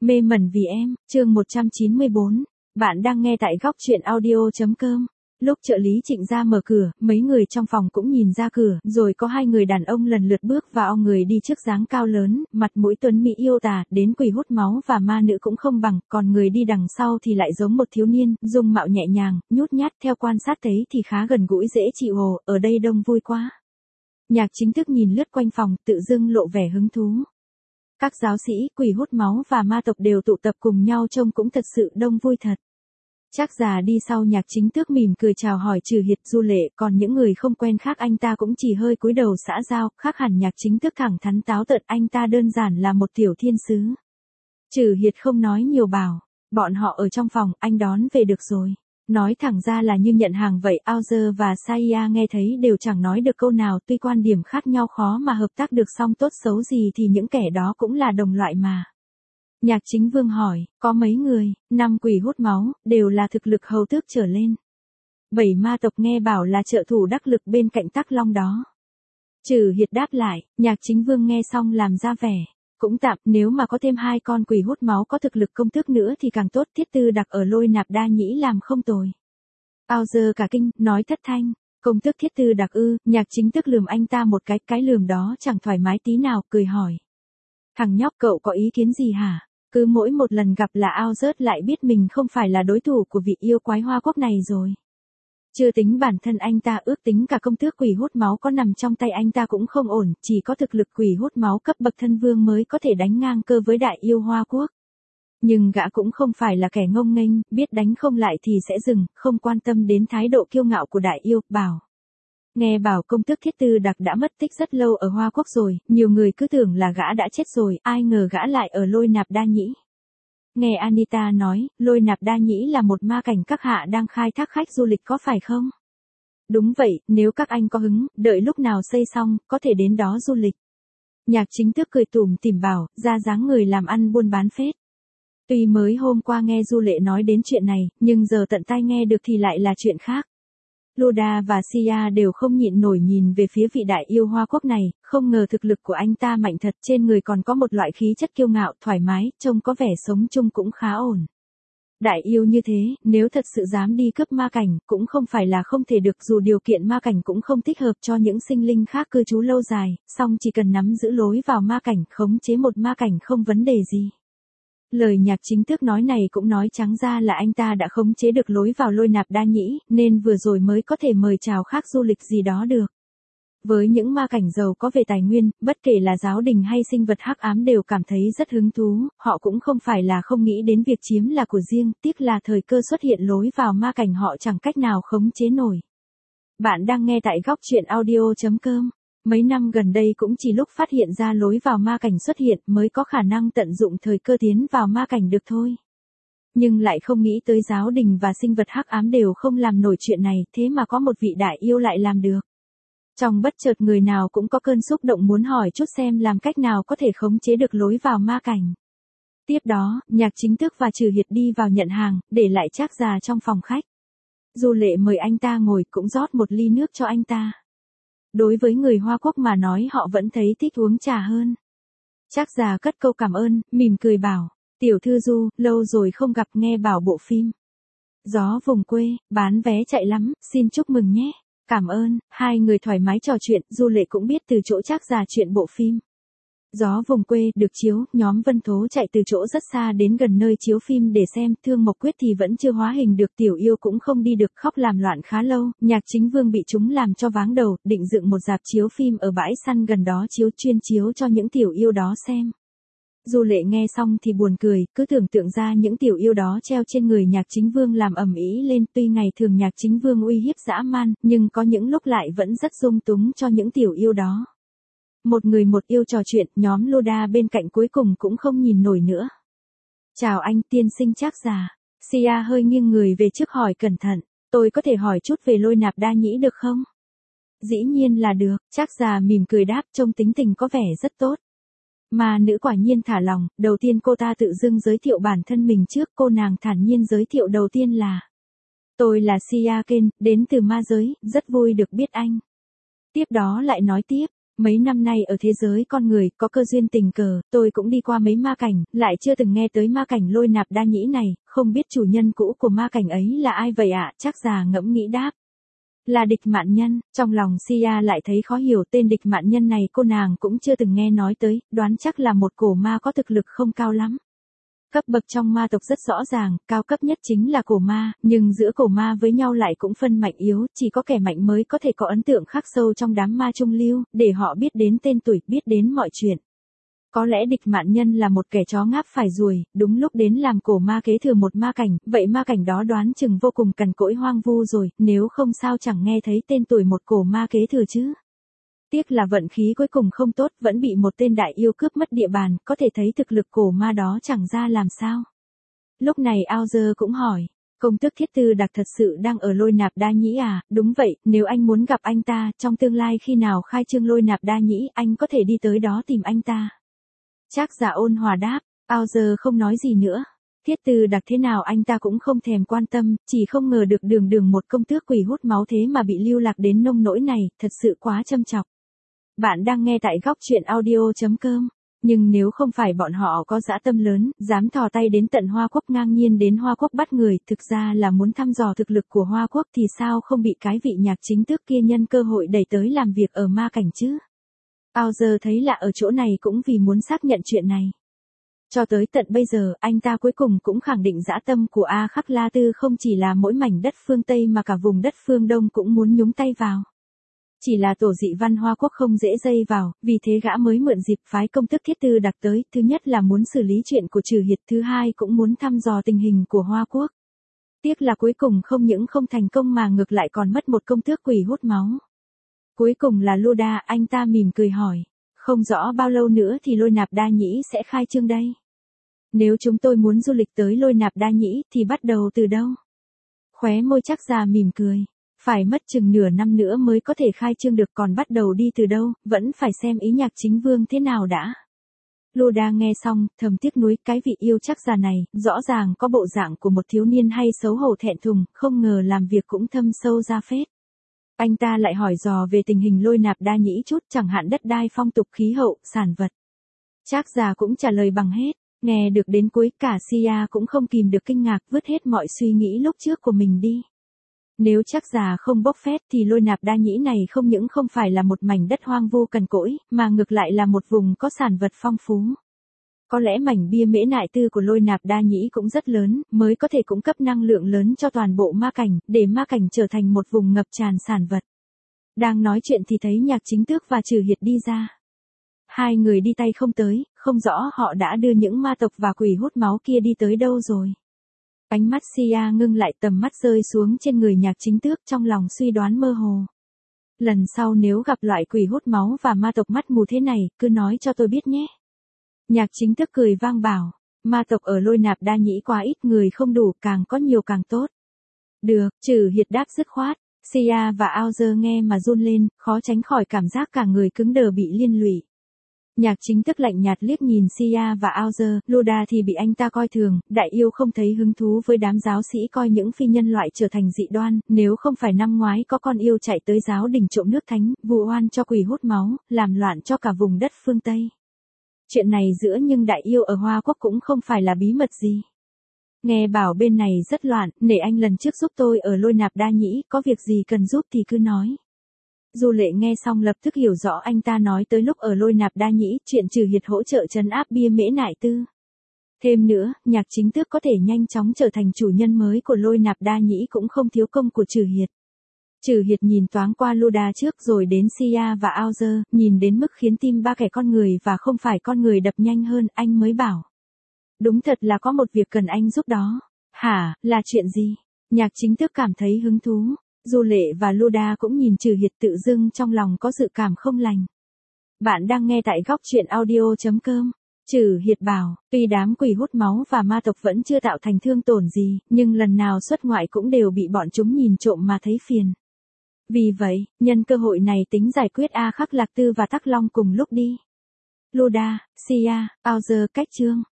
Mê mẩn vì em, chương 194. Bạn đang nghe tại góc truyện audio.com. Lúc trợ lý Trịnh ra mở cửa, mấy người trong phòng cũng nhìn ra cửa, rồi có hai người đàn ông lần lượt bước vào. Người đi trước dáng cao lớn, mặt mũi tuấn mỹ yêu tà, đến quỷ hút máu và ma nữ cũng không bằng, còn người đi đằng sau thì lại giống một thiếu niên, dung mạo nhẹ nhàng, nhút nhát, theo quan sát thấy thì khá gần gũi dễ chịu. Ồ, ở đây đông vui quá. Nhạc Chính Thức nhìn lướt quanh phòng, tự dưng lộ vẻ hứng thú. Các giáo sĩ, quỷ hút máu và ma tộc đều tụ tập cùng nhau, trông cũng thật sự đông vui thật. Trác Già đi sau Nhạc Chính Tước mỉm cười chào hỏi Trừ Hiệt, Du Lệ, còn những người không quen khác anh ta cũng chỉ hơi cúi đầu xã giao, khác hẳn Nhạc Chính Tước thẳng thắn táo tợn, anh ta đơn giản là một tiểu thiên sứ. Trừ Hiệt không nói nhiều bảo, bọn họ ở trong phòng, anh đón về được rồi. Nói thẳng ra là như nhận hàng vậy. Aozer và Saya nghe thấy đều chẳng nói được câu nào, tuy quan điểm khác nhau khó mà hợp tác được, song tốt xấu gì thì những kẻ đó cũng là đồng loại mà. Nhạc Chính Vương hỏi, có mấy người? 5 quỷ hút máu, đều là thực lực hầu tước trở lên. 7 ma tộc nghe bảo là trợ thủ đắc lực bên cạnh Tắc Long đó. Trừ Hiệt đáp lại. Nhạc Chính Vương nghe xong làm ra vẻ cũng tạm, nếu mà có thêm 2 con quỷ hút máu có thực lực công tước nữa thì càng tốt. Thiết Tư Đặc ở Lôi Nạp Đa Nhĩ làm không tồi. Aozer cả kinh, nói thất thanh, công tước Thiết Tư Đặc ư? Nhạc Chính Tước lườm anh ta một cái lườm đó chẳng thoải mái tí nào, cười hỏi. Thằng nhóc cậu có ý kiến gì hả? Cứ mỗi một lần gặp là Aozer lại biết mình không phải là đối thủ của vị yêu quái Hoa Quốc này rồi. Chưa tính bản thân anh ta, ước tính cả công tước quỷ hút máu có nằm trong tay anh ta cũng không ổn, chỉ có thực lực quỷ hút máu cấp bậc thân vương mới có thể đánh ngang cơ với đại yêu Hoa Quốc. Nhưng gã cũng không phải là kẻ ngông nghênh, biết đánh không lại thì sẽ dừng, không quan tâm đến thái độ kiêu ngạo của đại yêu, bảo. Nghe bảo công tước Thiết Tư Đặc đã mất tích rất lâu ở Hoa Quốc rồi, nhiều người cứ tưởng là gã đã chết rồi, ai ngờ gã lại ở Lôi Nạp Đa Nhĩ. Nghe Anita nói, Lôi Nạp Đa Nhĩ là một ma cảnh các hạ đang khai thác khách du lịch có phải không? Đúng vậy, nếu các anh có hứng, đợi lúc nào xây xong, có thể đến đó du lịch. Nhạc Chính Tước cười tủm tỉm bảo, ra dáng người làm ăn buôn bán phết. Tuy mới hôm qua nghe Du Lệ nói đến chuyện này, nhưng giờ tận tai nghe được thì lại là chuyện khác. Luda và Sia đều không nhịn nổi nhìn về phía vị đại yêu Hoa Quốc này, không ngờ thực lực của anh ta mạnh thật, trên người còn có một loại khí chất kiêu ngạo, thoải mái, trông có vẻ sống chung cũng khá ổn. Đại yêu như thế, nếu thật sự dám đi cướp ma cảnh, cũng không phải là không thể được, dù điều kiện ma cảnh cũng không thích hợp cho những sinh linh khác cư trú lâu dài, song chỉ cần nắm giữ lối vào ma cảnh, khống chế một ma cảnh không vấn đề gì. Lời Nhạc Chính Tước nói này cũng nói trắng ra là anh ta đã khống chế được lối vào Lôi Nạp Đa Nhĩ, nên vừa rồi mới có thể mời chào khác du lịch gì đó được. Với những ma cảnh giàu có về tài nguyên, bất kể là giáo đình hay sinh vật hắc ám đều cảm thấy rất hứng thú, họ cũng không phải là không nghĩ đến việc chiếm là của riêng, tiếc là thời cơ xuất hiện lối vào ma cảnh họ chẳng cách nào khống chế nổi. Bạn đang nghe tại góc truyện audio.com. Mấy năm gần đây cũng chỉ lúc phát hiện ra lối vào ma cảnh xuất hiện mới có khả năng tận dụng thời cơ tiến vào ma cảnh được thôi. Nhưng lại không nghĩ tới giáo đình và sinh vật hắc ám đều không làm nổi chuyện này, thế mà có một vị đại yêu lại làm được. Trong bất chợt người nào cũng có cơn xúc động muốn hỏi chút xem làm cách nào có thể khống chế được lối vào ma cảnh. Tiếp đó, Nhạc Chính Tước và Trừ Hiệt đi vào nhận hàng, để lại Trác Già trong phòng khách. Du Lệ mời anh ta ngồi, cũng rót một ly nước cho anh ta. Đối với người Hoa Quốc mà nói họ vẫn thấy thích uống trà hơn. Trác Già cất câu cảm ơn, mỉm cười bảo, tiểu thư Du, lâu rồi không gặp, nghe bảo bộ phim Gió Vùng Quê, bán vé chạy lắm, xin chúc mừng nhé. Cảm ơn. Hai người thoải mái trò chuyện, Du Lệ cũng biết từ chỗ Trác Già chuyện bộ phim Gió Vùng Quê được chiếu, nhóm Vân Tố chạy từ chỗ rất xa đến gần nơi chiếu phim để xem, Thương Mộc Quyết thì vẫn chưa hóa hình được, tiểu yêu cũng không đi được, khóc làm loạn khá lâu, Nhạc Chính Vương bị chúng làm cho váng đầu, định dựng một rạp chiếu phim ở bãi săn gần đó chiếu, chuyên chiếu cho những tiểu yêu đó xem. Du Lệ nghe xong thì buồn cười, cứ tưởng tượng ra những tiểu yêu đó treo trên người Nhạc Chính Vương làm ầm ĩ lên, tuy ngày thường Nhạc Chính Vương uy hiếp dã man, nhưng có những lúc lại vẫn rất dung túng cho những tiểu yêu đó. Một người một yêu trò chuyện, nhóm Luda bên cạnh cuối cùng cũng không nhìn nổi nữa. Chào anh, tiên sinh Trác Già. Sia hơi nghiêng người về trước hỏi cẩn thận, tôi có thể hỏi chút về Lôi Nạp Đa Nhĩ được không? Dĩ nhiên là được, Trác Già mỉm cười đáp, trông tính tình có vẻ rất tốt. Mà nữ quả nhiên thả lòng, đầu tiên cô ta tự dưng giới thiệu bản thân mình trước, cô nàng thản nhiên giới thiệu đầu tiên là. Tôi là Sia Ken, đến từ ma giới, rất vui được biết anh. Tiếp đó lại nói tiếp. Mấy năm nay ở thế giới con người, có cơ duyên tình cờ, tôi cũng đi qua mấy ma cảnh, lại chưa từng nghe tới ma cảnh Lôi Nạp Đa Nhĩ này, không biết chủ nhân cũ của ma cảnh ấy là ai vậy ạ? Chắc già ngẫm nghĩ đáp. Là Địch Mạn Nhân. Trong lòng Sia lại thấy khó hiểu, tên Địch Mạn Nhân này cô nàng cũng chưa từng nghe nói tới, đoán chắc là một cổ ma có thực lực không cao lắm. Cấp bậc trong ma tộc rất rõ ràng, cao cấp nhất chính là cổ ma, nhưng giữa cổ ma với nhau lại cũng phân mạnh yếu, chỉ có kẻ mạnh mới có thể có ấn tượng khắc sâu trong đám ma trung lưu, để họ biết đến tên tuổi, biết đến mọi chuyện. Có lẽ Địch Mạn Nhân là một kẻ chó ngáp phải ruồi, đúng lúc đến làm cổ ma kế thừa một ma cảnh, vậy ma cảnh đó đoán chừng vô cùng cằn cỗi hoang vu rồi, nếu không sao chẳng nghe thấy tên tuổi một cổ ma kế thừa chứ. Tiếc là vận khí cuối cùng không tốt, vẫn bị một tên đại yêu cướp mất địa bàn, có thể thấy thực lực cổ ma đó chẳng ra làm sao. Lúc này Ao Dơ cũng hỏi, công tước Thiết Tư Đặc thật sự đang ở Lôi Nạp Đa Nhĩ à? Đúng vậy, nếu anh muốn gặp anh ta, trong tương lai khi nào khai trương Lôi Nạp Đa Nhĩ, anh có thể đi tới đó tìm anh ta. Trác Giả ôn hòa đáp, Ao Dơ không nói gì nữa. Thiết Tư Đặc thế nào anh ta cũng không thèm quan tâm, chỉ không ngờ được đường đường một công tước quỷ hút máu thế mà bị lưu lạc đến nông nỗi này, thật sự quá châm chọc. Bạn đang nghe tại góc truyện audio.com. Nhưng nếu không phải bọn họ có dã tâm lớn, dám thò tay đến tận Hoa Quốc, ngang nhiên đến Hoa Quốc bắt người, thực ra là muốn thăm dò thực lực của Hoa Quốc, thì sao không bị cái vị nhạc chính tước kia nhân cơ hội đẩy tới làm việc ở ma cảnh chứ? Ao Dơ thấy lạ ở chỗ này cũng vì muốn xác nhận chuyện này. Cho tới tận bây giờ, anh ta cuối cùng cũng khẳng định dã tâm của A Khắc La Tư không chỉ là mỗi mảnh đất phương Tây mà cả vùng đất phương Đông cũng muốn nhúng tay vào. Chỉ là tổ dị văn Hoa Quốc không dễ dây vào, vì thế gã mới mượn dịp phái công tước Thiết Tư Đặc tới, thứ nhất là muốn xử lý chuyện của Trừ Hiệt, thứ hai cũng muốn thăm dò tình hình của Hoa Quốc. Tiếc là cuối cùng không những không thành công mà ngược lại còn mất một công tước quỷ hút máu. Cuối cùng là Luda, anh ta mỉm cười hỏi, không rõ bao lâu nữa thì Lôi Nạp Đa Nhĩ sẽ khai trương đây? Nếu chúng tôi muốn du lịch tới Lôi Nạp Đa Nhĩ thì bắt đầu từ đâu? Khóe môi Trác Già mỉm cười. Phải mất chừng nửa năm nữa mới có thể khai trương được, còn bắt đầu đi từ đâu, vẫn phải xem ý nhạc chính vương thế nào đã. Luda nghe xong, thầm tiếc nuối, cái vị yêu Trác Già này, rõ ràng có bộ dạng của một thiếu niên hay xấu hổ thẹn thùng, không ngờ làm việc cũng thâm sâu ra phết. Anh ta lại hỏi dò về tình hình Lôi Nạp Đa Nhĩ chút, chẳng hạn đất đai, phong tục, khí hậu, sản vật. Trác Già cũng trả lời bằng hết, nghe được đến cuối cả Sia cũng không kìm được kinh ngạc, vứt hết mọi suy nghĩ lúc trước của mình đi. Nếu Trác Già không bốc phét thì Lôi Nạp Đa Nhĩ này không những không phải là một mảnh đất hoang vu cằn cỗi, mà ngược lại là một vùng có sản vật phong phú. Có lẽ mảnh bia mễ nại tư của Lôi Nạp Đa Nhĩ cũng rất lớn, mới có thể cung cấp năng lượng lớn cho toàn bộ ma cảnh, để ma cảnh trở thành một vùng ngập tràn sản vật. Đang nói chuyện thì thấy nhạc chính tước và Trừ Hiệt đi ra. Hai người đi tay không tới, không rõ họ đã đưa những ma tộc và quỷ hút máu kia đi tới đâu rồi. Ánh mắt Sia ngưng lại, tầm mắt rơi xuống trên người nhạc chính tước, trong lòng suy đoán mơ hồ. Lần sau nếu gặp loại quỷ hút máu và ma tộc mắt mù thế này, cứ nói cho tôi biết nhé. Nhạc chính tước cười vang bảo, ma tộc ở Lôi Nạp Đa Nhĩ quá ít, người không đủ, càng có nhiều càng tốt. Được, Trừ Hiệt đáp dứt khoát. Sia và Ao Dơ nghe mà run lên, khó tránh khỏi cảm giác cả người cứng đờ bị liên lụy. Nhạc chính tức lạnh nhạt liếc nhìn Sia và Ao Dơ, Luda thì bị anh ta coi thường, đại yêu không thấy hứng thú với đám giáo sĩ coi những phi nhân loại trở thành dị đoan, nếu không phải năm ngoái có con yêu chạy tới giáo đình trộm nước thánh, vu oan cho quỷ hút máu, làm loạn cho cả vùng đất phương Tây. Chuyện này giữa nhưng đại yêu ở Hoa Quốc cũng không phải là bí mật gì. Nghe bảo bên này rất loạn, nể anh lần trước giúp tôi ở Lôi Nạp Đa Nhĩ, có việc gì cần giúp thì cứ nói. Du Lệ nghe xong lập tức hiểu rõ anh ta nói tới lúc ở Lôi Nạp Đa Nhĩ, chuyện Trừ Hiệt hỗ trợ trấn áp bia mễ nại tư. Thêm nữa, nhạc chính tước có thể nhanh chóng trở thành chủ nhân mới của Lôi Nạp Đa Nhĩ cũng không thiếu công của Trừ Hiệt. Trừ Hiệt nhìn thoáng qua Luda trước rồi đến Sia và Ao Dơ, nhìn đến mức khiến tim ba kẻ con người và không phải con người đập nhanh hơn, anh mới bảo. Đúng thật là có một việc cần anh giúp đó. Hả, là chuyện gì? Nhạc chính tước cảm thấy hứng thú. Du Lệ và Luda cũng nhìn Trừ Hiệt, tự dưng trong lòng có dự cảm không lành. Bạn đang nghe tại góc truyện audio.com. Trừ Hiệt bảo, tuy đám quỷ hút máu và ma tộc vẫn chưa tạo thành thương tổn gì, nhưng lần nào xuất ngoại cũng đều bị bọn chúng nhìn trộm mà thấy phiền. Vì vậy, nhân cơ hội này tính giải quyết A Khắc Lạc Tư và Tắc Long cùng lúc đi. Luda, Sia, Ao Dơ cách chương.